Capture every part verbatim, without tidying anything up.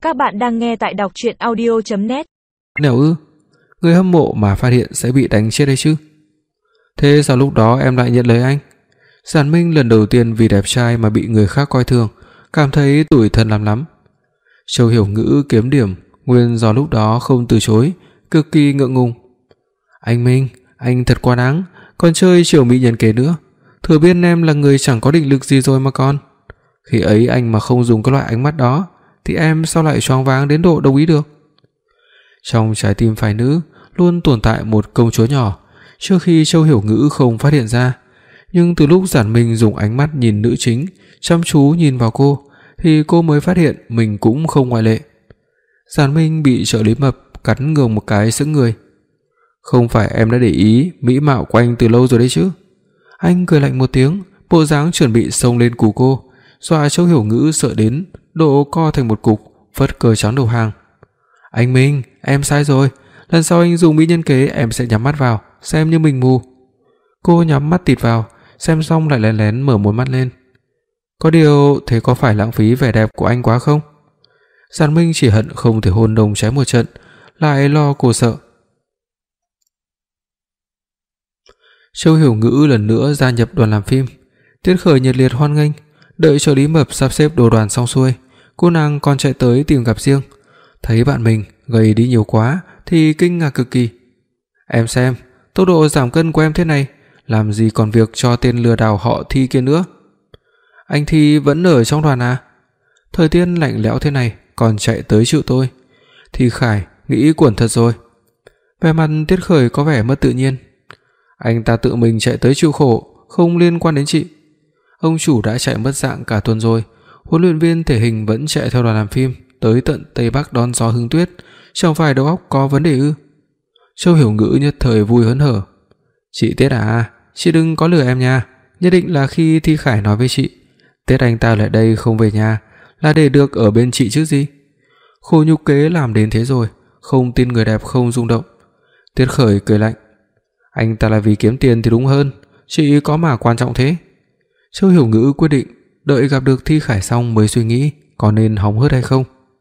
Các bạn đang nghe tại đọc truyện audio chấm net. Nẻo ư? Người hâm mộ mà phát hiện sẽ bị đánh chết đấy chứ. Thế sao lúc đó em lại nhận lời anh? Giản Minh lần đầu tiên vì đẹp trai mà bị người khác coi thường, cảm thấy tủi thân lắm lắm. Châu Hiểu Ngữ kiếm điểm, nguyên do lúc đó không từ chối, cực kỳ ngượng ngùng. Anh Minh, anh thật quá đáng, còn chơi chiều mỹ nhân kế nữa. Thừa biết em là người chẳng có định lực gì rồi mà con. Khi ấy anh mà không dùng cái loại ánh mắt đó thì em sao lại choáng váng đến độ đồng ý được? Trong trái tim phái nữ luôn tồn tại một công chúa nhỏ, trước khi Châu Hiểu Ngữ không phát hiện ra. Nhưng từ lúc Giản Minh dùng ánh mắt nhìn nữ chính, chăm chú nhìn vào cô, thì cô mới phát hiện mình cũng không ngoại lệ. Giản Minh bị trợ lý mập cắn ngược một cái sững người. Không phải em đã để ý mỹ mạo của anh từ lâu rồi đấy chứ? Anh cười lạnh một tiếng, bộ dáng chuẩn bị xông lên cú cô, dọa Châu Hiểu Ngữ sợ đến độ co thành một cục, phất cờ trắng đầu hàng. Anh Minh, em sai rồi, lần sau anh dùng mỹ nhân kế em sẽ nhắm mắt vào, xem như mình mù. Cô nhắm mắt tịt vào, xem xong lại lén lén mở một mắt lên. Có điều thế có phải lãng phí vẻ đẹp của anh quá không? Giản Minh chỉ hận không thể hôn đồng trái một trận, lại lo cô sợ. Châu Hiểu Ngữ lần nữa gia nhập đoàn làm phim, Tiết Khởi nhiệt liệt hoan nghênh. Đợi trợ lý mập sắp xếp đồ đoàn xong xuôi, cô nàng còn chạy tới tìm gặp riêng. Thấy bạn mình gầy đi nhiều quá thì kinh ngạc cực kỳ. Em xem, tốc độ giảm cân của em thế này, làm gì còn việc cho tên lừa đảo họ Thi kia nữa. Anh Thi vẫn ở trong đoàn à? Thời tiết lạnh lẽo thế này còn chạy tới chịu tôi. Thi Khải nghĩ quẩn thật rồi. Vẻ mặt Tiết Khởi có vẻ mất tự nhiên. Anh ta tự mình chạy tới chịu khổ, không liên quan đến chị. Ông chủ đã chạy mất dạng cả tuần rồi, huấn luyện viên thể hình vẫn chạy theo đoàn làm phim tới tận Tây Bắc đón gió hương tuyết, chẳng phải đầu óc có vấn đề ư? Châu Hiểu Ngữ nhất thời vui hớn hở. Chị Tiết à, chị đừng có lừa em nha, nhất định là khi Thi Khải nói với chị Tết anh ta lại đây không về nhà là để được ở bên chị chứ gì. Khổ nhục kế làm đến thế rồi, không tin người đẹp không rung động. Tiết Khởi cười lạnh. Anh ta là vì kiếm tiền thì đúng hơn, chị có mà quan trọng thế? Châu Hiểu Ngữ quyết định đợi gặp được Thi Khải xong mới suy nghĩ có nên hóng hớt hay không.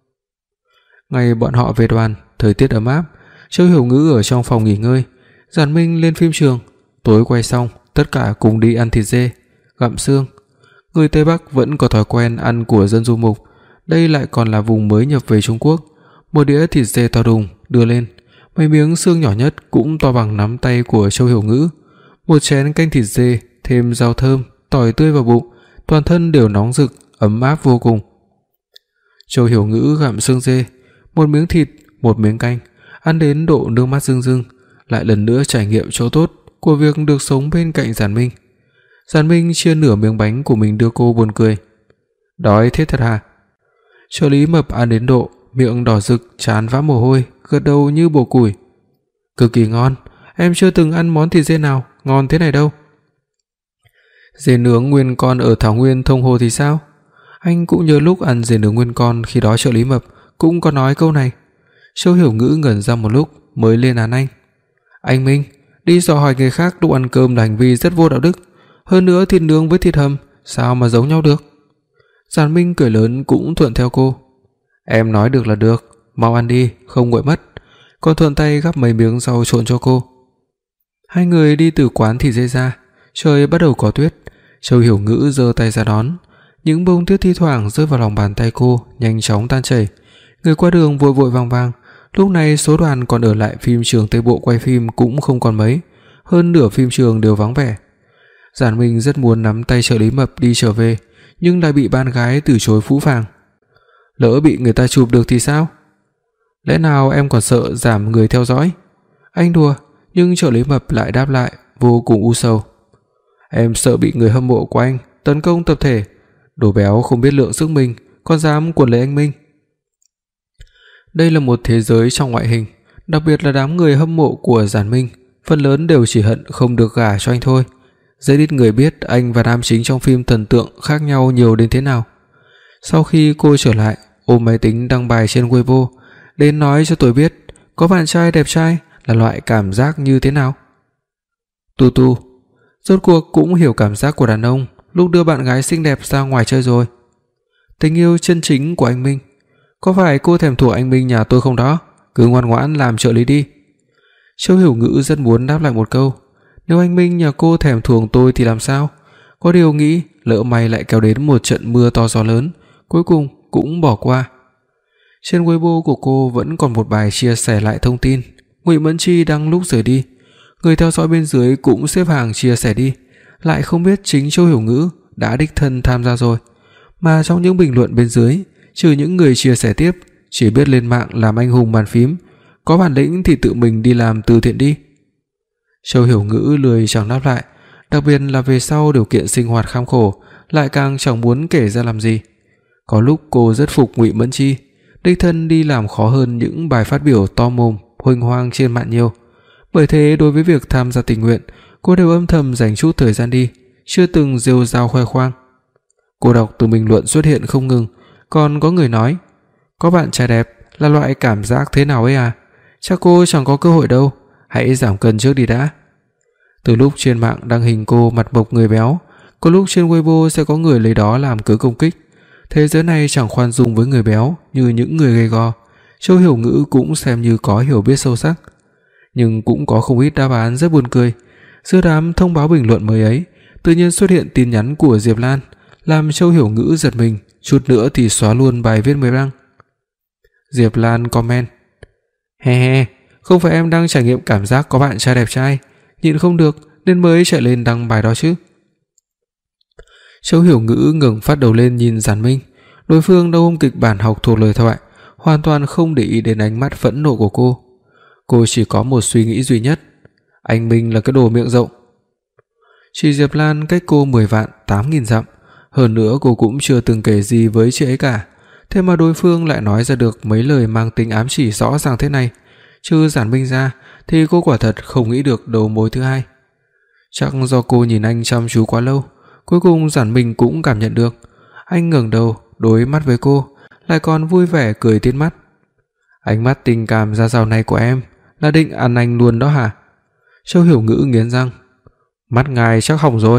Ngày bọn họ về đoàn, thời tiết ấm áp, Châu Hiểu Ngữ ở trong phòng nghỉ ngơi, Giản Minh lên phim trường. Tối quay xong, tất cả cùng đi ăn thịt dê, gặm xương. Người Tây Bắc vẫn có thói quen ăn của dân du mục, đây lại còn là vùng mới nhập về Trung Quốc. Một đĩa thịt dê to đùng đưa lên, mấy miếng xương nhỏ nhất cũng to bằng nắm tay của Châu Hiểu Ngữ. Một chén canh thịt dê thêm rau thơm, tỏi tươi vào bụng, toàn thân đều nóng rực, ấm áp vô cùng. Châu Hiểu Ngữ gặm xương dê, một miếng thịt, một miếng canh, ăn đến độ nước mắt rưng rưng, lại lần nữa trải nghiệm chỗ tốt của việc được sống bên cạnh Giản Minh. Giản Minh chia nửa miếng bánh của mình đưa cô, buồn cười. Đói thế thật hả? Trợ lý mập ăn đến độ miệng đỏ rực, trán vã mồ hôi, gật đầu như bổ củi. Cực kỳ ngon, em chưa từng ăn món thịt dê nào ngon thế này đâu. Dê nướng nguyên con ở Thảo Nguyên Thông Hồ thì sao? Anh cũng nhớ lúc ăn dê nướng nguyên con, khi đó trợ lý mập cũng có nói câu này. Châu Hiểu Ngữ ngẩn ra một lúc mới lên án anh. Anh Minh, đi dò hỏi người khác lúc ăn cơm là hành vi rất vô đạo đức, hơn nữa thịt nướng với thịt hầm sao mà giống nhau được? Giản Minh cười lớn cũng thuận theo cô. Em nói được là được, mau ăn đi, không nguội mất. Còn thuận tay gắp mấy miếng rau trộn cho cô. Hai người đi từ quán thịt dê ra, trời bắt đầu có tuyết. Châu Hiểu Ngữ giơ tay ra đón, những bông tuyết thi thoảng rơi vào lòng bàn tay cô, nhanh chóng tan chảy. Người qua đường vội vội vàng vàng. Lúc này số đoàn còn ở lại phim trường Tây Bộ quay phim cũng không còn mấy, hơn nửa phim trường đều vắng vẻ. Giản Minh rất muốn nắm tay trợ lý mập đi trở về, nhưng lại bị bạn gái từ chối phũ phàng. Lỡ bị người ta chụp được thì sao? Lẽ nào em còn sợ giảm người theo dõi? Anh đùa, nhưng trợ lý mập lại đáp lại vô cùng u sầu. Em sợ bị người hâm mộ của anh tấn công tập thể, đồ béo không biết lượng sức mình, còn dám quấn lấy anh Minh. Đây là một thế giới trong ngoại hình, đặc biệt là đám người hâm mộ của Giản Minh, phần lớn đều chỉ hận không được gả cho anh thôi. Rất ít người biết anh và nam chính trong phim thần tượng khác nhau nhiều đến thế nào. Sau khi cô trở lại, ôm máy tính đăng bài trên Weibo, đến nói cho tôi biết có bạn trai đẹp trai là loại cảm giác như thế nào. Tu Tu, rốt cuộc cũng hiểu cảm giác của đàn ông lúc đưa bạn gái xinh đẹp ra ngoài chơi rồi. Tình yêu chân chính của anh Minh. có phải cô thèm thuồng anh Minh nhà tôi không đó? Cứ ngoan ngoãn làm trợ lý đi." Châu Hiểu Ngữ rất muốn đáp lại một câu, nếu anh Minh nhà cô thèm thuồng tôi thì làm sao? Có điều nghĩ lỡ may lại kéo đến một trận mưa to gió lớn, cuối cùng cũng bỏ qua. Trên Weibo của cô vẫn còn một bài chia sẻ lại thông tin Ngụy Mẫn Chi đăng lúc rời đi. Người theo dõi bên dưới cũng xếp hàng chia sẻ đi, lại không biết chính Châu Hiểu Ngữ đã đích thân tham gia rồi. Mà trong những bình luận bên dưới, trừ những người chia sẻ tiếp, chỉ biết lên mạng làm anh hùng bàn phím, có bản lĩnh thì tự mình đi làm từ thiện đi. Châu Hiểu Ngữ lười chẳng đáp lại, đặc biệt là về sau điều kiện sinh hoạt kham khổ, lại càng chẳng muốn kể ra làm gì. Có lúc cô rất phục Ngụy Mẫn Chi, đích thân đi làm khó hơn những bài phát biểu to mồm, huênh hoang trên mạng nhiều. Bởi thế đối với việc tham gia tình nguyện, cô đều âm thầm dành chút thời gian đi, chưa từng rêu rao khoe khoang. Cô đọc từ bình luận xuất hiện không ngừng, còn có người nói: "Có bạn trai đẹp là loại cảm giác thế nào ấy à? Chắc cô chẳng có cơ hội đâu, hãy giảm cân trước đi đã." Từ lúc trên mạng đăng hình cô mặt mộc người béo, có lúc trên Weibo sẽ có người lấy đó làm cớ công kích. Thế giới này chẳng khoan dung với người béo như những người gầy gò. Châu Hiểu Ngữ cũng xem như có hiểu biết sâu sắc, nhưng cũng có không ít đáp án rất buồn cười. Giữa đám thông báo bình luận mới ấy, tự nhiên xuất hiện tin nhắn của Diệp Lan, làm Châu Hiểu Ngữ giật mình, chút nữa thì xóa luôn bài viết mới đăng. Diệp Lan comment: "He he, không phải em đang trải nghiệm cảm giác có bạn trai đẹp trai, nhịn không được nên mới chạy lên đăng bài đó chứ." Châu Hiểu Ngữ ngẩng phát đầu lên nhìn Giản Minh, đối phương đâu ôm kịch bản học thuộc lời thoại, hoàn toàn không để ý đến ánh mắt phẫn nộ của cô. Cô chỉ có một suy nghĩ duy nhất, anh Minh là cái đồ miệng rộng. Chị Diệp Lan cách cô mười vạn tám nghìn dặm, hơn nữa cô cũng chưa từng kể gì với chị ấy cả, thế mà đối phương lại nói ra được mấy lời mang tính ám chỉ rõ ràng thế này. Trừ Giản Minh ra thì cô quả thật không nghĩ được đầu mối thứ hai. Chắc do cô nhìn anh chăm chú quá lâu, cuối cùng Giản Minh cũng cảm nhận được. Anh ngẩng đầu đối mắt với cô, lại còn vui vẻ cười tít mắt. "Ánh mắt tình cảm ra rào này của em là định ăn anh luôn đó hả?" Châu Hiểu Ngữ nghiến răng: "Mắt ngài chắc hỏng rồi."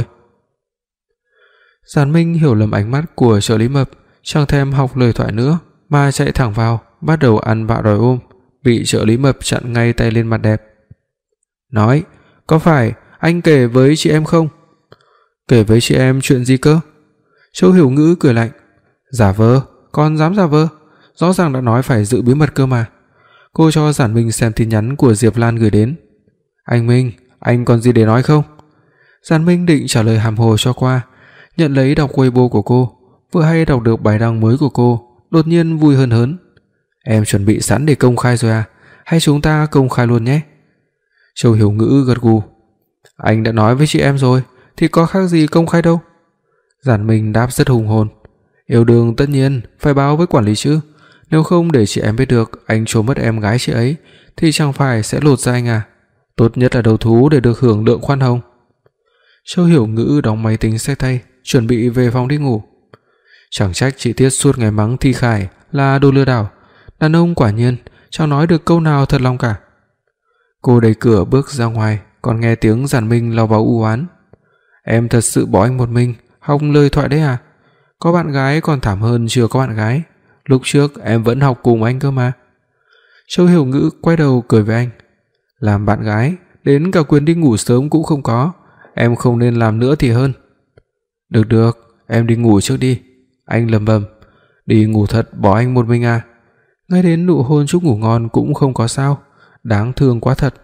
Giản Minh hiểu lầm ánh mắt của trợ lý mập, chẳng thèm học lời thoại nữa mà chạy thẳng vào, bắt đầu ăn vạ đòi ôm, bị trợ lý mập chặn ngay tay lên mặt đẹp. Nói: "Có phải anh kể với chị em không?" "Kể với chị em chuyện gì cơ?" Châu Hiểu Ngữ cười lạnh: "Giả vờ, còn dám giả vờ, rõ ràng đã nói phải giữ bí mật cơ mà." Cô cho Giản Minh xem tin nhắn của Diệp Lan gửi đến. "Anh Minh, anh còn gì để nói không?" Giản Minh định trả lời hàm hồ cho qua, nhận lấy đọc Weibo của cô, vừa hay đọc được bài đăng mới của cô, đột nhiên vui hơn hớn. "Em chuẩn bị sẵn để công khai rồi à? Hay chúng ta công khai luôn nhé?" Châu Hiểu Ngữ gật gù: "Anh đã nói với chị em rồi thì có khác gì công khai đâu." Giản Minh đáp rất hùng hồn: "Yêu đương tất nhiên phải báo với quản lý chứ, nếu không để chị em biết được anh trốn mất em gái chị ấy thì chẳng phải sẽ lột da anh à? Tốt nhất là đầu thú để được hưởng lượng khoan hồng." Châu Hiểu Ngữ đóng máy tính xách tay, chuẩn bị về phòng đi ngủ. Chẳng trách chị Tiết suốt ngày mắng Thi Khải là đồ lừa đảo, đàn ông quả nhiên chẳng nói được câu nào thật lòng cả. Cô đẩy cửa bước ra ngoài, còn nghe tiếng Giản Minh lau vào u oán: "Em thật sự bỏ anh một mình, học lời thoại đấy à? Có bạn gái còn thảm hơn chưa có bạn gái, lúc trước em vẫn học cùng anh cơ mà." Châu Hiểu Ngữ quay đầu cười với anh: "Làm bạn gái, đến cả quyền đi ngủ sớm cũng không có, em không nên làm nữa thì hơn." "Được được, em đi ngủ trước đi." Anh lẩm bẩm: "Đi ngủ thật bỏ anh một mình à? Ngay đến nụ hôn chúc ngủ ngon cũng không có sao, đáng thương quá thật."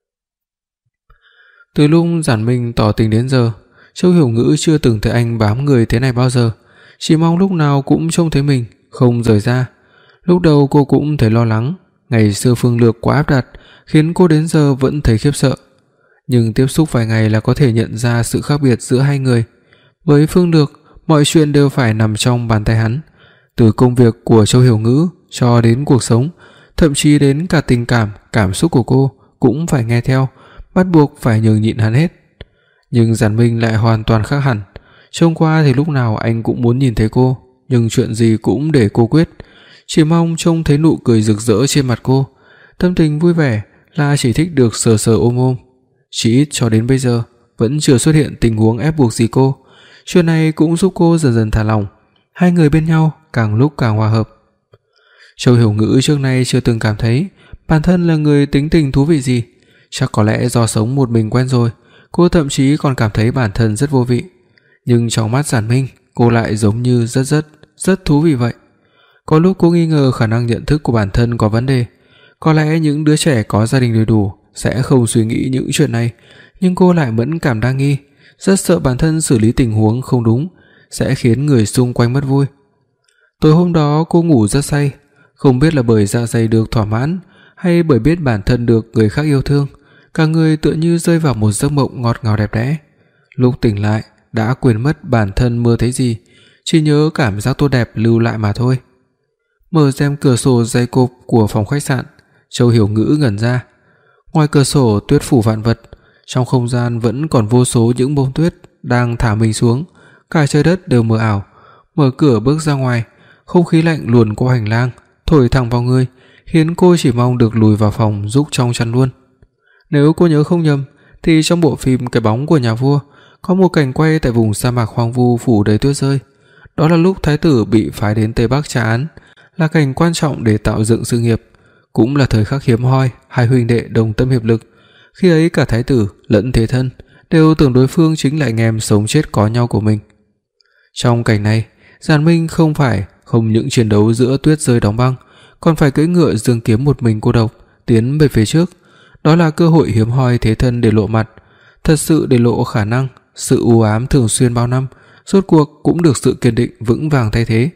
Từ lúc Giản Minh tỏ tình đến giờ, Châu Hiểu Ngữ chưa từng thấy anh bám người thế này bao giờ, chỉ mong lúc nào cũng trông thấy mình, không rời ra. Lúc đầu cô cũng thấy lo lắng, ngày xưa Phương Lược quá áp đặt khiến cô đến giờ vẫn thấy khiếp sợ. Nhưng tiếp xúc vài ngày là có thể nhận ra sự khác biệt giữa hai người. Với Phương Lược, mọi chuyện đều phải nằm trong bàn tay hắn, từ công việc của Châu Hiểu Ngữ cho đến cuộc sống, thậm chí đến cả tình cảm, cảm xúc của cô cũng phải nghe theo, bắt buộc phải nhường nhịn hắn hết. Nhưng Giản Minh lại hoàn toàn khác hẳn. Trông qua thì lúc nào anh cũng muốn nhìn thấy cô, nhưng chuyện gì cũng để cô quyết, chỉ mong trông thấy nụ cười rực rỡ trên mặt cô. Tâm tình vui vẻ là chỉ thích được sờ sờ ôm ôm. Chỉ ít cho đến bây giờ vẫn chưa xuất hiện tình huống ép buộc gì cô. Chuyện này cũng giúp cô dần dần thả lỏng, hai người bên nhau càng lúc càng hòa hợp. Châu Hiểu Ngữ trước nay chưa từng cảm thấy bản thân là người tính tình thú vị gì, chắc có lẽ do sống một mình quen rồi, cô thậm chí còn cảm thấy bản thân rất vô vị. Nhưng trong mắt Giản Minh, cô lại giống như rất rất rất thú vị vậy. Có lúc cô nghi ngờ khả năng nhận thức của bản thân có vấn đề. Có lẽ những đứa trẻ có gia đình đầy đủ sẽ không suy nghĩ những chuyện này, nhưng cô lại mẫn cảm đa nghi, rất sợ bản thân xử lý tình huống không đúng sẽ khiến người xung quanh mất vui. Tối hôm đó cô ngủ rất say, không biết là bởi dạ dày được thỏa mãn hay bởi biết bản thân được người khác yêu thương, cả người tựa như rơi vào một giấc mộng ngọt ngào đẹp đẽ. Lúc tỉnh lại đã quên mất bản thân mơ thấy gì, chỉ nhớ cảm giác tốt đẹp lưu lại mà thôi. Mở rèm cửa sổ dày cộp của phòng khách sạn, Châu Hiểu Ngữ ngẩn ra. Ngoài cửa sổ tuyết phủ vạn vật, trong không gian vẫn còn vô số những bông tuyết đang thả mình xuống, cả trời đất đều mờ ảo. Mở cửa bước ra ngoài, không khí lạnh luồn qua hành lang, thổi thẳng vào người, khiến cô chỉ mong được lùi vào phòng rúc trong chăn luôn. Nếu cô nhớ không nhầm thì trong bộ phim Cái bóng của nhà vua có một cảnh quay tại vùng sa mạc hoang vu phủ đầy tuyết rơi. Đó là lúc thái tử bị phái đến Tây Bắc tra án, là cảnh quan trọng để tạo dựng sự nghiệp, cũng là thời khắc hiếm hoi hai huynh đệ đồng tâm hiệp lực. Khi ấy cả thái tử lẫn thế thân đều tưởng đối phương chính là anh em sống chết có nhau của mình. Trong cảnh này, Giản Minh không phải không những chiến đấu giữa tuyết rơi đóng băng, còn phải cưỡi ngựa dương kiếm một mình cô độc tiến về phía trước. Đó là cơ hội hiếm hoi thế thân để lộ mặt, thật sự để lộ khả năng, sự u ám thường xuyên bao năm, rốt cuộc cũng được sự kiên định vững vàng thay thế.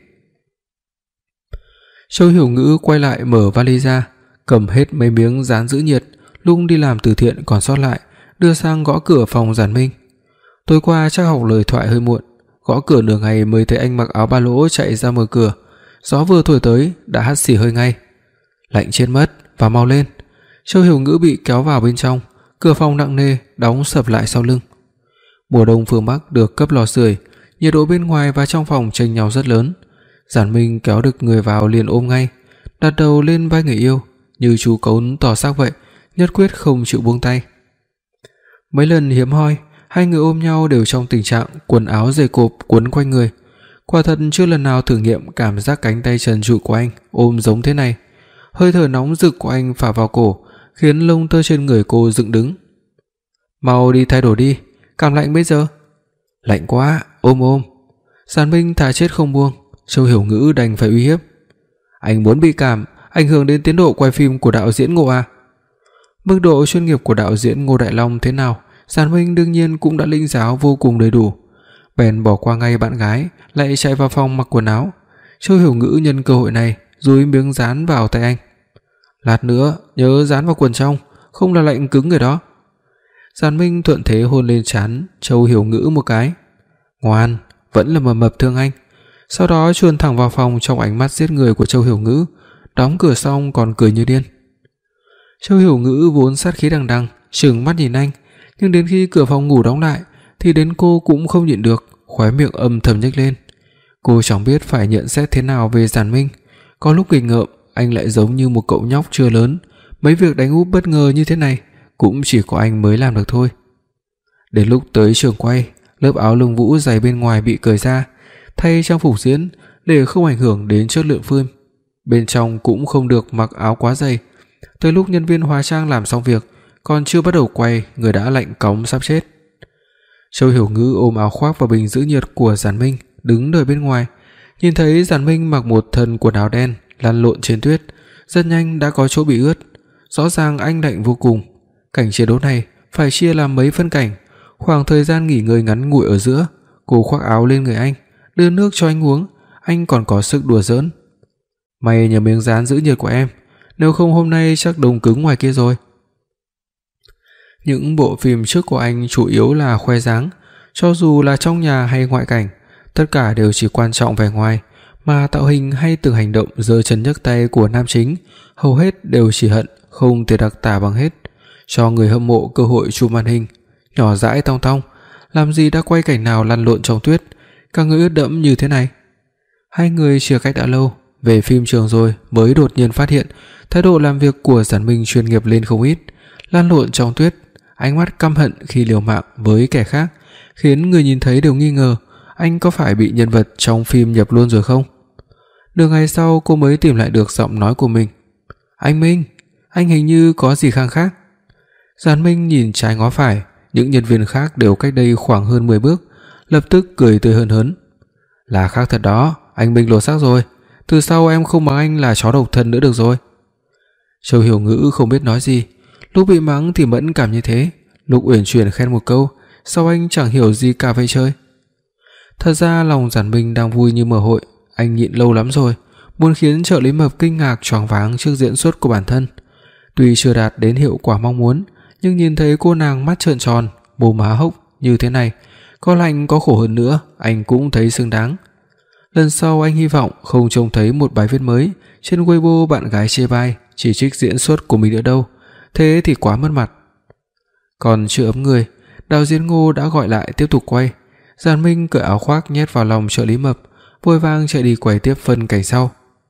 Châu Hiểu Ngữ quay lại mở vali ra, cầm hết mấy miếng dán giữ nhiệt lúc đi làm từ thiện còn sót lại, đưa sang gõ cửa phòng Giản Minh. Tối qua chắc học lời thoại hơi muộn, gõ cửa nửa ngày mới thấy anh mặc áo ba lỗ chạy ra mở cửa. Gió vừa thổi tới đã hắt xì hơi ngay. Lạnh chết mất, và mau lên. Châu Hiểu Ngữ bị kéo vào bên trong, cửa phòng nặng nề đóng sập lại sau lưng. Mùa đông phương Bắc được cấp lò sưởi, nhiệt độ bên ngoài và trong phòng chênh nhau rất lớn. Giản Minh kéo được người vào liền ôm ngay, đặt đầu lên vai người yêu, như chú cún tỏ xác vậy, nhất quyết không chịu buông tay. Mấy lần hiếm hoi, hai người ôm nhau đều trong tình trạng quần áo dày cộp quấn quanh người. Quả thật chưa lần nào thử nghiệm cảm giác cánh tay trần trụi của anh ôm giống thế này. Hơi thở nóng rực của anh phả vào cổ, khiến lông tơ trên người cô dựng đứng. Mau đi thay đồ đi, cảm lạnh bây giờ. Lạnh quá, ôm ôm. Giản Minh thà chết không buông. Châu Hiểu Ngữ đành phải uy hiếp. Anh muốn bị cảm, ảnh hưởng đến tiến độ quay phim của đạo diễn Ngô à? Mức độ chuyên nghiệp của đạo diễn Ngô Đại Long thế nào, Giản Minh đương nhiên cũng đã lĩnh giáo vô cùng đầy đủ. Bèn bỏ qua ngay bạn gái, lại chạy vào phòng mặc quần áo. Châu Hiểu Ngữ nhân cơ hội này dúi miếng dán vào tay anh. Lát nữa nhớ dán vào quần trong, không là lạnh cứng người đó. Giản Minh thuận thế hôn lên trán Châu Hiểu Ngữ một cái. Ngoan, vẫn là mập mập thương anh. Sau đó chuồn thẳng vào phòng trong ánh mắt giết người của Châu Hiểu Ngữ, đóng cửa xong còn cười như điên. Châu Hiểu Ngữ vốn sát khí đằng đằng, trừng mắt nhìn anh, nhưng đến khi cửa phòng ngủ đóng lại thì đến cô cũng không nhịn được, khóe miệng âm thầm nhếch lên. Cô chẳng biết phải nhận xét thế nào về Giản Minh. Có lúc nghịch ngợm, anh lại giống như một cậu nhóc chưa lớn, mấy việc đánh úp bất ngờ như thế này cũng chỉ có anh mới làm được thôi. Đến lúc tới trường quay, lớp áo lông vũ dày bên ngoài bị cởi ra, thay trang phục diễn để không ảnh hưởng đến chất lượng phim. Bên trong cũng không được mặc áo quá dày. Tới lúc nhân viên hóa trang làm xong việc, còn chưa bắt đầu quay, người đã lạnh cóng sắp chết. Châu Hiểu Ngữ ôm áo khoác và bình giữ nhiệt của Giản Minh, đứng đợi bên ngoài. Nhìn thấy Giản Minh mặc một thân quần áo đen, lăn lộn trên tuyết, rất nhanh đã có chỗ bị ướt. Rõ ràng anh lạnh vô cùng. Cảnh chiến đấu này phải chia làm mấy phân cảnh. Khoảng thời gian nghỉ ngơi ngắn ngủi ở giữa, cô khoác áo lên người anh, đưa nước cho anh uống, anh còn có sức đùa giỡn. May nhờ miếng dán giữ nhiệt của em, nếu không hôm nay chắc đông cứng ngoài kia rồi. Những bộ phim trước của anh chủ yếu là khoe dáng, cho dù là trong nhà hay ngoại cảnh, tất cả đều chỉ quan trọng vẻ ngoài, mà tạo hình hay từng hành động giơ chân nhấc tay của nam chính hầu hết đều chỉ hận không thể đặc tả bằng hết, cho người hâm mộ cơ hội chụp màn hình. Nhỏ dãi tong tong, làm gì đã quay cảnh nào lăn lộn trong tuyết, cả người ướt đẫm như thế này. Hai người chia cách đã lâu, về phim trường rồi mới đột nhiên phát hiện thái độ làm việc của Giản Minh chuyên nghiệp lên không ít. Lăn lộn trong tuyết, ánh mắt căm hận khi liều mạng với kẻ khác, khiến người nhìn thấy đều nghi ngờ anh có phải bị nhân vật trong phim nhập luôn rồi không. Nửa ngày sau cô mới tìm lại được giọng nói của mình. Anh Minh, anh hình như có gì khang khác. Giản Minh nhìn trái ngó phải, những nhân viên khác đều cách đây khoảng hơn mười bước, lập tức cười tươi hớn hớn. Là khác thật đó, anh Minh lột xác rồi, từ sau em không mắng anh là chó độc thân nữa được rồi. Châu Hiểu Ngữ không biết nói gì, lúc bị mắng thì mẫn cảm như thế, lúc uyển chuyển khen một câu, sao anh chẳng hiểu gì cả vậy chơi. Thật ra lòng Giản Minh đang vui như mở hội, anh nhịn lâu lắm rồi, muốn khiến trợ lý Mập kinh ngạc choáng váng trước diễn xuất của bản thân. Tuy chưa đạt đến hiệu quả mong muốn, nhưng nhìn thấy cô nàng mắt trợn tròn, mồm há hốc như thế này, có lạnh có khổ hơn nữa, anh cũng thấy xứng đáng. Lần sau anh hy vọng không trông thấy một bài viết mới trên Weibo bạn gái chê bai, chỉ trích diễn xuất của mình nữa đâu, thế thì quá mất mặt. Còn chưa ấm người, đạo diễn Ngô đã gọi lại tiếp tục quay. Giản Minh cởi áo khoác nhét vào lòng trợ lý Mập, vội vàng chạy đi quay tiếp phân cảnh sau.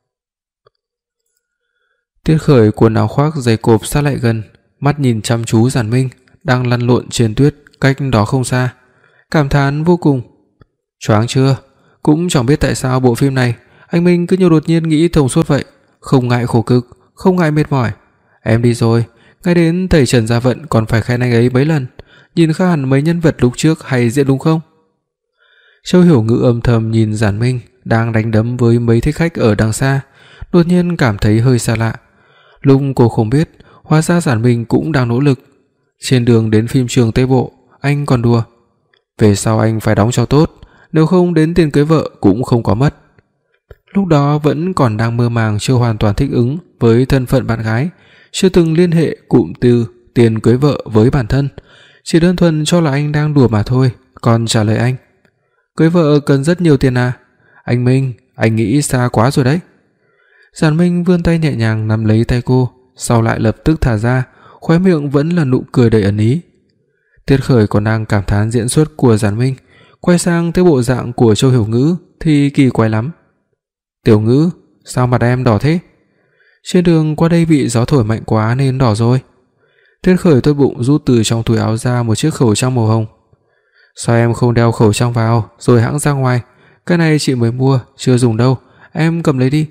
Tiết Khởi cuốn áo khoác dày cộp sát lại gần, mắt nhìn chăm chú Giản Minh đang lăn lộn trên tuyết cách đó không xa, cảm thán vô cùng. Choáng chưa? Cũng chẳng biết tại sao bộ phim này anh Minh cứ nhiều đột nhiên nghĩ thông suốt vậy, không ngại khổ cực, không ngại mệt mỏi. Em đi rồi, ngay đến thầy Trần Gia Vận còn phải khen anh ấy mấy lần, nhìn khác hẳn mấy nhân vật lúc trước hay diễn đúng không? Châu Hiểu Ngữ âm thầm nhìn Giản Minh đang đánh đấm với mấy thích khách ở đằng xa, đột nhiên cảm thấy hơi xa lạ. Lúc cô không biết, hóa ra Giản Minh cũng đang nỗ lực. Trên đường đến phim trường Tây Bộ, anh còn đùa: về sau anh phải đóng cho tốt, nếu không đến tiền cưới vợ cũng không có mất. Lúc đó vẫn còn đang mơ màng, chưa hoàn toàn thích ứng với thân phận bạn gái, chưa từng liên hệ cụm từ tiền cưới vợ với bản thân, chỉ đơn thuần cho là anh đang đùa mà thôi. Còn trả lời anh: cưới vợ cần rất nhiều tiền à? Anh Minh, anh nghĩ xa quá rồi đấy. Giản Minh vươn tay nhẹ nhàng nắm lấy tay cô, sau lại lập tức thả ra, khóe miệng vẫn là nụ cười đầy ẩn ý. Tiết Khởi còn đang cảm thán diễn xuất của Giản Minh, quay sang thấy bộ dạng của Châu Hiểu Ngữ thì kỳ quái lắm. Tiểu Ngữ, sao mặt em đỏ thế? Trên đường qua đây bị gió thổi mạnh quá nên đỏ rồi. Tiết Khởi tốt bụng rút từ trong túi áo ra một chiếc khẩu trang màu hồng. Sao em không đeo khẩu trang vào rồi hãng ra ngoài? Cái này chị mới mua, chưa dùng đâu, em cầm lấy đi.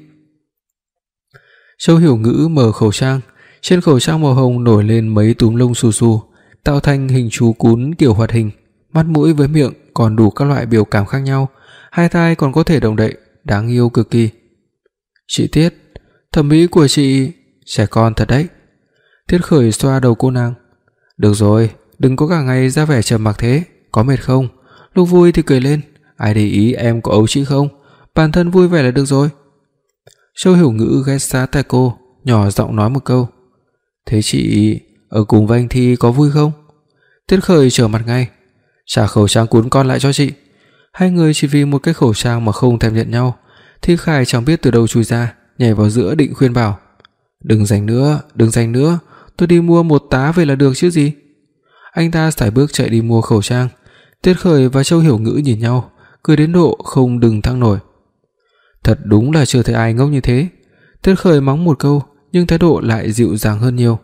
Châu Hiểu Ngữ mở khẩu trang, trên khẩu trang màu hồng nổi lên mấy túm lông xù xù, tạo thành hình chú cún kiểu hoạt hình, mắt mũi với miệng còn đủ các loại biểu cảm khác nhau, hai tai còn có thể động đậy, đáng yêu cực kỳ. Chị Tiết, thẩm mỹ của chị trẻ con thật đấy. Tiết Khởi xoa đầu cô nàng. Được rồi, đừng có cả ngày ra vẻ trầm mặc thế, có mệt không? Lúc vui thì cười lên, ai để ý em có ấu trĩ không? Bản thân vui vẻ là được rồi. Châu Hiểu Ngữ ghé sát tai cô, nhỏ giọng nói một câu: thế chị ở cùng với anh Thi có vui không? Tiết Khởi trở mặt ngay: trả khẩu trang cuốn con lại cho chị. Hai người chỉ vì một cái khẩu trang mà không thèm nhận nhau. Thi Khải chẳng biết từ đâu chui ra, nhảy vào giữa định khuyên bảo: đừng giành nữa, đừng giành nữa, tôi đi mua một tá về là được chứ gì. Anh ta sải bước chạy đi mua khẩu trang. Tiết Khởi và Châu Hiểu Ngữ nhìn nhau, cười đến độ không đừng thăng nổi. Thật đúng là chưa thấy ai ngốc như thế. Tiết Khởi mắng một câu, nhưng thái độ lại dịu dàng hơn nhiều.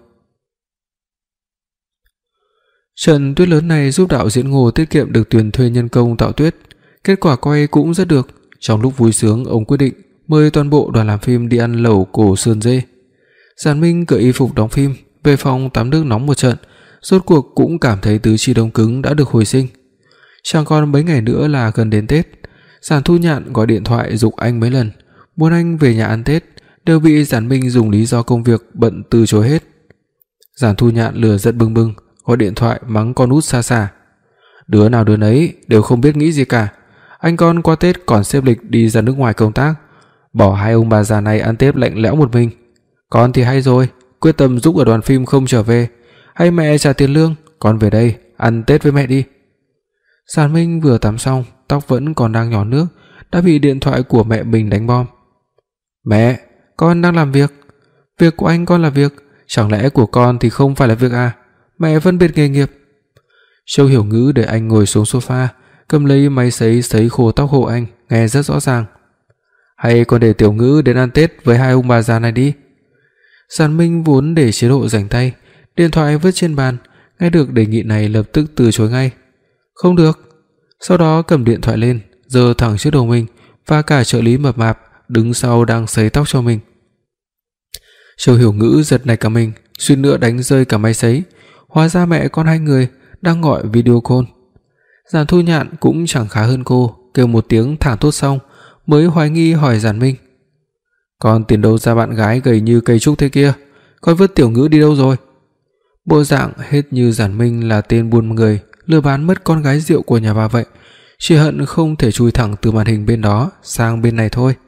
Trận tuyết lớn này giúp đạo diễn Ngô tiết kiệm được tiền thuê nhân công tạo tuyết, kết quả quay cũng rất được. Trong lúc vui sướng, ông quyết định mời toàn bộ đoàn làm phim đi ăn lẩu cổ sườn dê. Giản Minh cởi y phục đóng phim, về phòng tắm nước nóng một trận, rốt cuộc cũng cảm thấy tứ chi đông cứng đã được hồi sinh. Chẳng còn mấy ngày nữa là gần đến Tết. Giản Thu Nhạn gọi điện thoại giục anh mấy lần, muốn anh về nhà ăn Tết, đều bị Giản Minh dùng lý do công việc bận từ chối hết. Giản Thu Nhạn lửa giận bừng bừng, gọi điện thoại mắng con út xa xa: đứa nào đứa nấy đều không biết nghĩ gì cả. Anh con qua Tết còn xếp lịch đi ra nước ngoài công tác, bỏ hai ông bà già này ăn Tết lạnh lẽo một mình. Con thì hay rồi, quyết tâm giúp ở đoàn phim không trở về, hay mẹ trả tiền lương, con về đây ăn Tết với mẹ đi. Giản Minh vừa tắm xong, tóc vẫn còn đang nhỏ nước, đã bị điện thoại của mẹ mình đánh bom. Mẹ, con đang làm việc. Việc của anh con là việc, chẳng lẽ của con thì không phải là việc à? Mẹ phân biệt nghề nghiệp. Châu Hiểu Ngữ để anh ngồi xuống sofa, cầm lấy máy sấy sấy khô tóc hộ anh, nghe rất rõ ràng. Hay con để Tiểu Ngữ đến ăn Tết với hai ông bà già này đi. Giản Minh vốn để chế độ rảnh tay, điện thoại vứt trên bàn, nghe được đề nghị này lập tức từ chối ngay. Không được. Sau đó cầm điện thoại lên, giơ thẳng trước đầu mình và cả trợ lý mập mạp đứng sau đang sấy tóc cho mình. Châu Hiểu Ngữ giật nảy cả mình, suýt nữa đánh rơi cả máy sấy. Hóa ra mẹ con hai người đang gọi video call. Giản Thu Nhạn cũng chẳng khá hơn cô, kêu một tiếng thảng thốt xong mới hoài nghi hỏi Giản Minh: "Con tiền đâu ra bạn gái gầy như cây trúc thế kia? Con vứt Tiểu Ngữ đi đâu rồi?" Bộ dạng hết như Giản Minh là tên buôn người lừa bán mất con gái rượu của nhà bà vậy, chỉ hận không thể chui thẳng từ màn hình bên đó sang bên này thôi.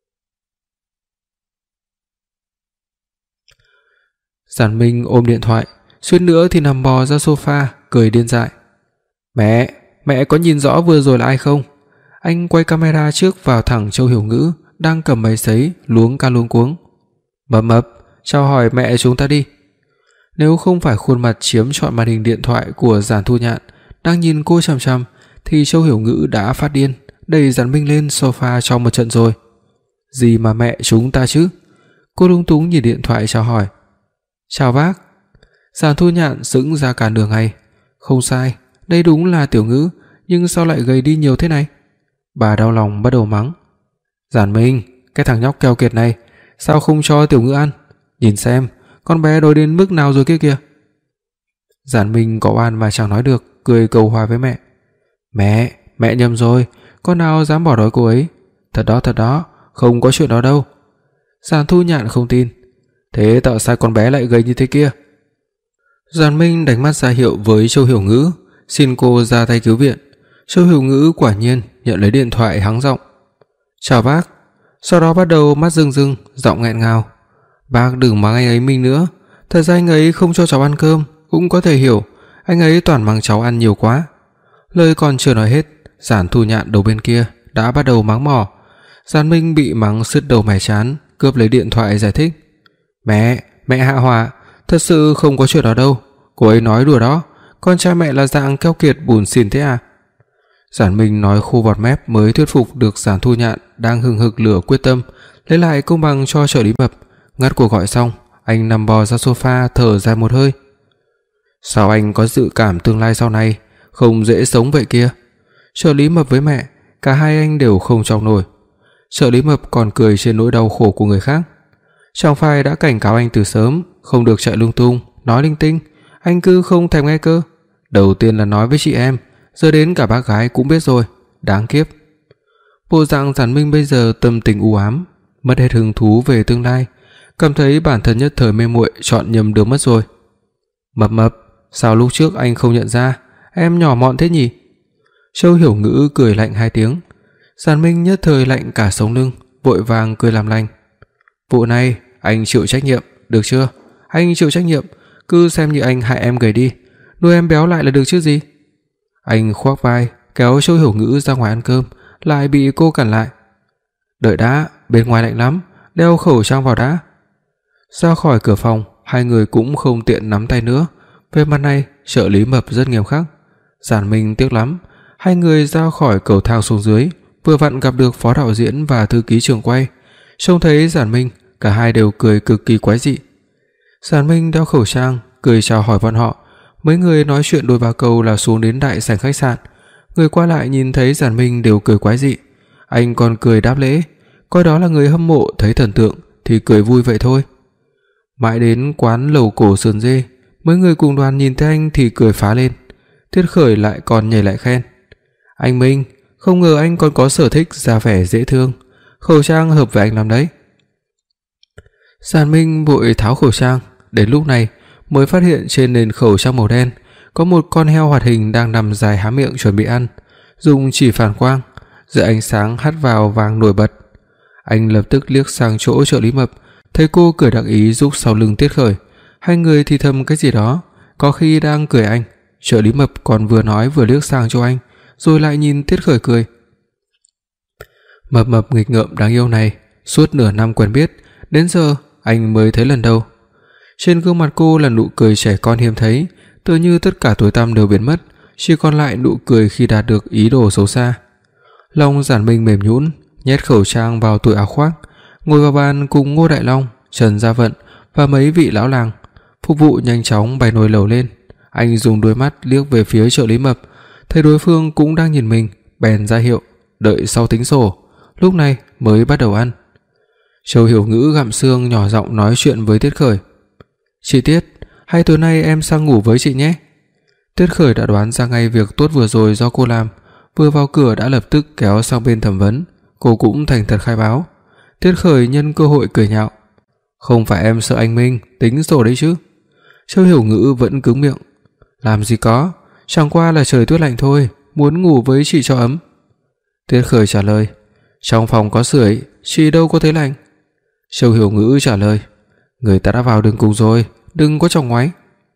Giản Minh ôm điện thoại, suýt nữa thì nằm bò ra sofa cười điên dại. "Mẹ, mẹ có nhìn rõ vừa rồi là ai không?" Anh quay camera trước vào thẳng Châu Hiểu Ngữ đang cầm máy sấy luống ca luống cuống. "Mập mập, chào hỏi mẹ chúng ta đi." Nếu không phải khuôn mặt chiếm trọn màn hình điện thoại của Giản Thu Nhạn đang nhìn cô chằm chằm thì Châu Hiểu Ngữ đã phát điên, đẩy Giản Minh lên sofa cho một trận rồi. "Gì mà mẹ chúng ta chứ?" Cô lúng túng nhìn điện thoại chào hỏi. "Chào bác." Giản Thu Nhạn sững ra cả đường ngay. Không sai, đây đúng là Tiểu Ngữ, nhưng sao lại gầy đi nhiều thế này? Bà đau lòng bắt đầu mắng. "Giản Minh, cái thằng nhóc keo kiệt này, sao không cho Tiểu Ngữ ăn? Nhìn xem, con bé đói đến mức nào rồi kia kìa." Giản Minh có oan mà chẳng nói được, cười cầu hòa với mẹ. "Mẹ, mẹ nhầm rồi, con nào dám bỏ đói cô ấy? Thật đó, thật đó, không có chuyện đó đâu." Giản Thu Nhạn không tin. "Thế tại sao con bé lại gầy như thế kia?" Giản Minh đánh mắt ra hiệu với Châu Hiểu Ngữ, xin cô ra tay cứu viện. Châu Hiểu Ngữ quả nhiên nhận lấy điện thoại hắng giọng: "Chào bác." Sau đó bắt đầu mắt rưng rưng, giọng nghẹn ngào: "Bác đừng mắng anh ấy Minh nữa, thật ra anh ấy không cho cháu ăn cơm, cũng có thể hiểu, anh ấy toàn mắng cháu ăn nhiều quá." Lời còn chưa nói hết, Giản Thu Nhạn đầu bên kia đã bắt đầu mắng mỏ. Giản Minh bị mắng sứt đầu mẻ chán, cướp lấy điện thoại giải thích: "Mẹ, mẹ hạ hỏa, thật sự không có chuyện đó đâu, cô ấy nói đùa đó, con trai mẹ là dạng keo kiệt bủn xỉn thế à?" Giản Minh nói khô bọt mép mới thuyết phục được Giản Thu Nhạn đang hừng hực lửa quyết tâm lấy lại công bằng cho trợ lý mập. Ngắt cuộc gọi xong, anh nằm bò ra sofa thở dài một hơi. "Sao anh có dự cảm tương lai sau này không dễ sống vậy kia?" Trợ lý mập với mẹ, cả hai anh đều không chọc nổi. Trợ lý mập còn cười trên nỗi đau khổ của người khác. Chẳng phải đã cảnh cáo anh từ sớm không được chạy lung tung, nói linh tinh, anh cứ không thèm nghe cơ. Đầu tiên là nói với chị em, giờ đến cả bác gái cũng biết rồi, đáng kiếp. Bộ dạng Giản Minh bây giờ tâm tình u ám, mất hết hứng thú về tương lai, cảm thấy bản thân nhất thời mê muội chọn nhầm đường mất rồi. "Mập mập, sao lúc trước anh không nhận ra, em nhỏ mọn thế nhỉ?" Châu Hiểu Ngữ cười lạnh hai tiếng. Giản Minh nhất thời lạnh cả sống lưng, vội vàng cười làm lành. "Vụ này anh chịu trách nhiệm, được chưa? Anh chịu trách nhiệm, cứ xem như anh hại em gầy đi, nuôi em béo lại là được chứ gì." Anh khoác vai, kéo Châu Hiểu Ngữ ra ngoài ăn cơm, lại bị cô cản lại. "Đợi đã, bên ngoài lạnh lắm, đeo khẩu trang vào đã." Ra khỏi cửa phòng, hai người cũng không tiện nắm tay nữa. Về mặt này, trợ lý mập rất nghiêm khắc. Giản Minh tiếc lắm, hai người ra khỏi cầu thang xuống dưới, vừa vặn gặp được phó đạo diễn và thư ký trường quay. Trông thấy Giản Minh, cả hai đều cười cực kỳ quái dị. Giản Minh đeo khẩu trang, cười chào hỏi bọn họ. Mấy người nói chuyện đôi ba câu là xuống đến đại sảnh khách sạn. Người qua lại nhìn thấy Giản Minh đều cười quái dị. Anh còn cười đáp lễ, coi đó là người hâm mộ thấy thần tượng thì cười vui vậy thôi. Mãi đến quán lẩu cổ sườn dê, mấy người cùng đoàn nhìn thấy anh thì cười phá lên. Tiết Khởi lại còn nhảy lại khen: "Anh Minh, không ngờ anh còn có sở thích da vẻ dễ thương, khẩu trang hợp với anh lắm đấy." Giản Minh vội tháo khẩu trang, đến lúc này mới phát hiện trên nền khẩu trang màu đen có một con heo hoạt hình đang nằm dài há miệng chuẩn bị ăn, dùng chỉ phản quang, dưới ánh sáng hắt vào vàng nổi bật. Anh lập tức liếc sang chỗ trợ lý mập, thấy cô cười đắc ý giúp sau lưng Tiết Khởi, hai người thì thầm cái gì đó, có khi đang cười anh. Trợ lý mập còn vừa nói vừa liếc sang cho anh, rồi lại nhìn Tiết Khởi cười. Mập mập nghịch ngợm đáng yêu này, suốt nửa năm quen biết, đến giờ anh mới thấy lần đầu. Trên gương mặt cô là nụ cười trẻ con hiếm thấy, tựa như tất cả tối tăm đều biến mất, chỉ còn lại nụ cười khi đạt được ý đồ xấu xa. Lòng Giản Minh mềm nhũn, nhét khẩu trang vào túi áo khoác, ngồi vào bàn cùng Ngô Đại Long, Trần Gia Vận và mấy vị lão làng. Phục vụ nhanh chóng bày nồi lẩu lên. Anh dùng đôi mắt liếc về phía trợ lý mập, thấy đối phương cũng đang nhìn mình, bèn ra hiệu, đợi sau tính sổ, lúc này mới bắt đầu ăn. Châu Hiểu Ngữ gặm xương nhỏ giọng nói chuyện với Tiết Khởi. Chị Tiết, hay tối nay em sang ngủ với chị nhé. Tiết Khởi đã đoán ra ngay việc tốt vừa rồi do cô làm, vừa vào cửa đã lập tức kéo sang bên thẩm vấn. Cô cũng thành thật khai báo. Tiết Khởi nhân cơ hội cười nhạo. Không phải em sợ anh Minh, tính rồi đấy chứ. Châu Hiểu Ngữ vẫn cứng miệng. Làm gì có, chẳng qua là trời tuyết lạnh thôi, muốn ngủ với chị cho ấm. Tiết Khởi trả lời. Trong phòng có sưởi, chị đâu có thấy lạnh. Châu Hiểu Ngữ trả lời. Người ta đã vào đường cùng rồi, đừng có chọc ngoáy.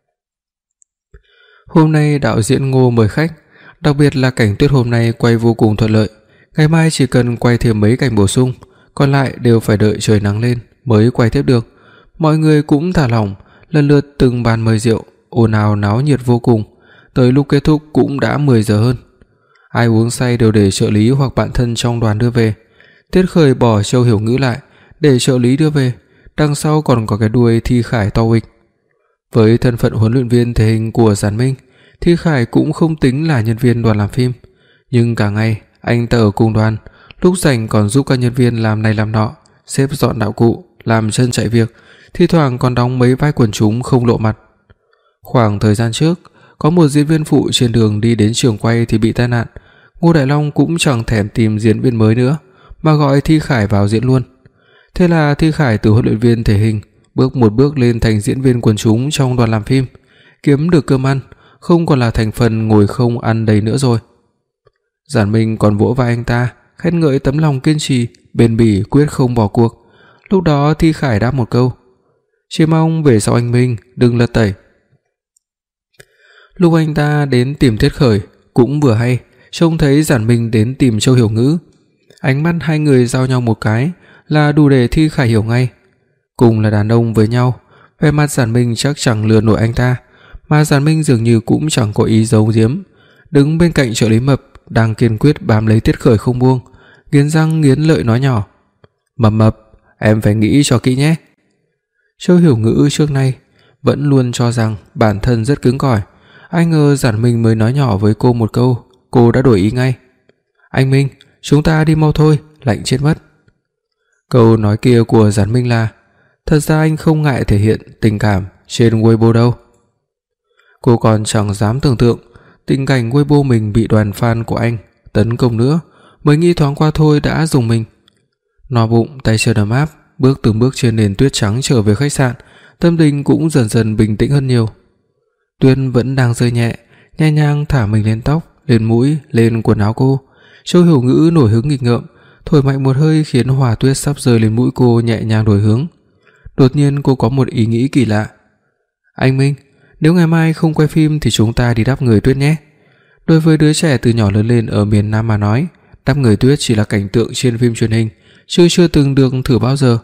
Hôm nay đạo diễn Ngô mời khách, đặc biệt là cảnh tuyết hôm nay quay vô cùng thuận lợi. Ngày mai chỉ cần quay thêm mấy cảnh bổ sung, còn lại đều phải đợi trời nắng lên mới quay tiếp được. Mọi người cũng thả lỏng, lần lượt từng bàn mời rượu, ồn ào náo nhiệt vô cùng. Tới lúc kết thúc cũng đã mười giờ hơn. Ai uống say đều để trợ lý hoặc bạn thân trong đoàn đưa về. Tiết Khởi bỏ Châu Hiểu Ngữ lại để trợ lý đưa về, đằng sau còn có cái đuôi Thi Khải to uịch. Với thân phận huấn luyện viên thể hình của Giản Minh, Thi Khải cũng không tính là nhân viên đoàn làm phim, nhưng cả ngày anh ta ở cùng đoàn, lúc rảnh còn giúp các nhân viên làm này làm nọ, xếp dọn đạo cụ, làm chân chạy việc, thi thoảng còn đóng mấy vai quần chúng không lộ mặt. Khoảng thời gian trước, có một diễn viên phụ trên đường đi đến trường quay thì bị tai nạn, Ngô Đại Long cũng chẳng thèm tìm diễn viên mới nữa mà gọi Thi Khải vào diễn luôn. Thế là Thi Khải từ huấn luyện viên thể hình bước một bước lên thành diễn viên quần chúng trong đoàn làm phim, kiếm được cơm ăn, không còn là thành phần ngồi không ăn đầy nữa rồi. Giản Minh còn vỗ vai anh ta, khen ngợi tấm lòng kiên trì, bền bỉ quyết không bỏ cuộc. Lúc đó Thi Khải đáp một câu: "Chỉ mong về sau anh Minh đừng lật tẩy." Lúc anh ta đến tìm Tiết Khởi cũng vừa hay trông thấy Giản Minh đến tìm Châu Hiểu Ngữ. Ánh mắt hai người giao nhau một cái là đủ để Thi Khải hiểu ngay. Cùng là đàn ông với nhau, vẻ mặt Giản Minh chắc chẳng lừa nổi anh ta, mà Giản Minh dường như cũng chẳng có ý giấu giếm, đứng bên cạnh trợ lý Mập đang kiên quyết bám lấy Tiết Khởi không buông, nghiến răng nghiến lợi nói nhỏ: "Mập Mập, em phải nghĩ cho kỹ nhé." Châu Hiểu Ngữ trước nay vẫn luôn cho rằng bản thân rất cứng cỏi, ai ngờ Giản Minh mới nói nhỏ với cô một câu, cô đã đổi ý ngay. "Anh Minh, chúng ta đi mau thôi, lạnh chết mất." Câu nói kia của Giản Minh là: "Thật ra anh không ngại thể hiện tình cảm trên Weibo đâu." Cô còn chẳng dám tưởng tượng tình cảnh Weibo mình bị đoàn fan của anh tấn công nữa, mới nghĩ thoáng qua thôi đã dùng mình. No bụng tay chân ấm áp, bước từng bước trên nền tuyết trắng trở về khách sạn, tâm tình cũng dần dần bình tĩnh hơn nhiều. Tuyết vẫn đang rơi nhẹ, nhẹ nhàng thả mình lên tóc, lên mũi, lên quần áo cô. Châu Hiểu Ngữ nổi hứng nghịch ngợm, thổi mạnh một hơi khiến hòa tuyết sắp rơi lên mũi cô nhẹ nhàng đổi hướng. Đột nhiên cô có một ý nghĩ kỳ lạ. "Anh Minh, nếu ngày mai không quay phim thì chúng ta đi đắp người tuyết nhé." Đối với đứa trẻ từ nhỏ lớn lên ở miền Nam mà nói, đắp người tuyết chỉ là cảnh tượng trên phim truyền hình, chứ chưa từng được thử bao giờ.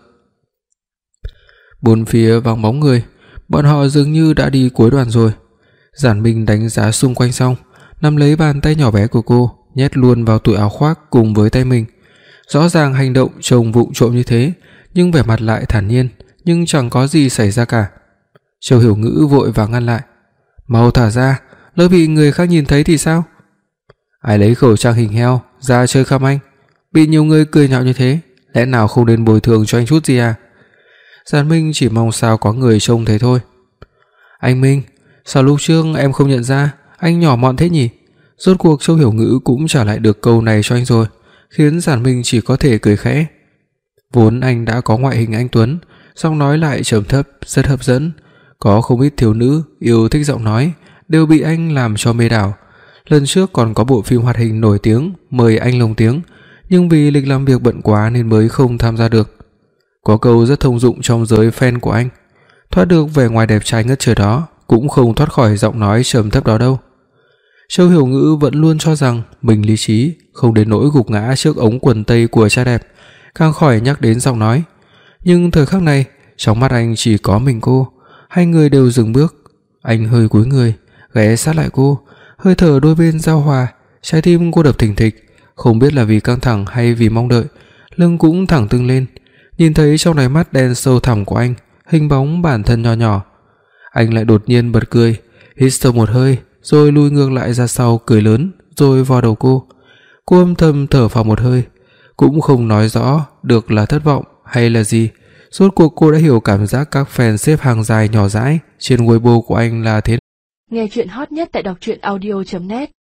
Bốn phía vắng bóng người, bọn họ dường như đã đi cuối đoàn rồi. Giản Minh đánh giá xung quanh xong, nắm lấy bàn tay nhỏ bé của cô, nhét luôn vào túi áo khoác cùng với tay mình. Rõ ràng hành động trông vụng trộm như thế, nhưng vẻ mặt lại thản nhiên, nhưng chẳng có gì xảy ra cả. Châu Hiểu Ngữ vội vàng ngăn lại: "Mau thả ra, lỡ bị người khác nhìn thấy thì sao?" "Ai lấy khẩu trang hình heo ra chơi khăm anh? Bị nhiều người cười nhạo như thế, lẽ nào không nên bồi thường cho anh chút gì à?" Giản Minh chỉ mong sao có người trông thấy thôi. "Anh Minh, sao lúc trước em không nhận ra anh nhỏ mọn thế nhỉ?" Rốt cuộc Châu Hiểu Ngữ cũng trả lại được câu này cho anh rồi, khiến Giản Minh chỉ có thể cười khẽ. Vốn anh đã có ngoại hình anh tuấn, giọng nói lại trầm thấp, rất hấp dẫn, có không ít thiếu nữ yêu thích giọng nói đều bị anh làm cho mê đảo. Lần trước còn có bộ phim hoạt hình nổi tiếng mời anh lồng tiếng, nhưng vì lịch làm việc bận quá nên mới không tham gia được. Có câu rất thông dụng trong giới fan của anh: thoát được vẻ ngoài đẹp trai ngất trời đó, cũng không thoát khỏi giọng nói trầm thấp đó đâu. Châu Hiểu Ngữ vẫn luôn cho rằng mình lý trí, không đến nỗi gục ngã trước ống quần tây của trai đẹp, càng khỏi nhắc đến giọng nói. Nhưng thời khắc này, trong mắt anh chỉ có mình cô. Hai người đều dừng bước. Anh hơi cúi người, ghé sát lại cô, hơi thở đôi bên giao hòa, trái tim cô đập thình thịch, không biết là vì căng thẳng hay vì mong đợi, lưng cũng thẳng tưng lên. Nhìn thấy trong đáy mắt đen sâu thẳm của anh hình bóng bản thân nho nhỏ, anh lại đột nhiên bật cười, hít sâu một hơi, rồi lùi ngược lại ra sau cười lớn, rồi vò đầu cô. Cô âm thầm thở phào một hơi, cũng không nói rõ được là thất vọng hay là gì? Rốt cuộc cô đã hiểu cảm giác các fan xếp hàng dài nhỏ dãi trên Weibo của anh là thế. Nghe chuyện hot nhất tại đọc truyện audio chấm net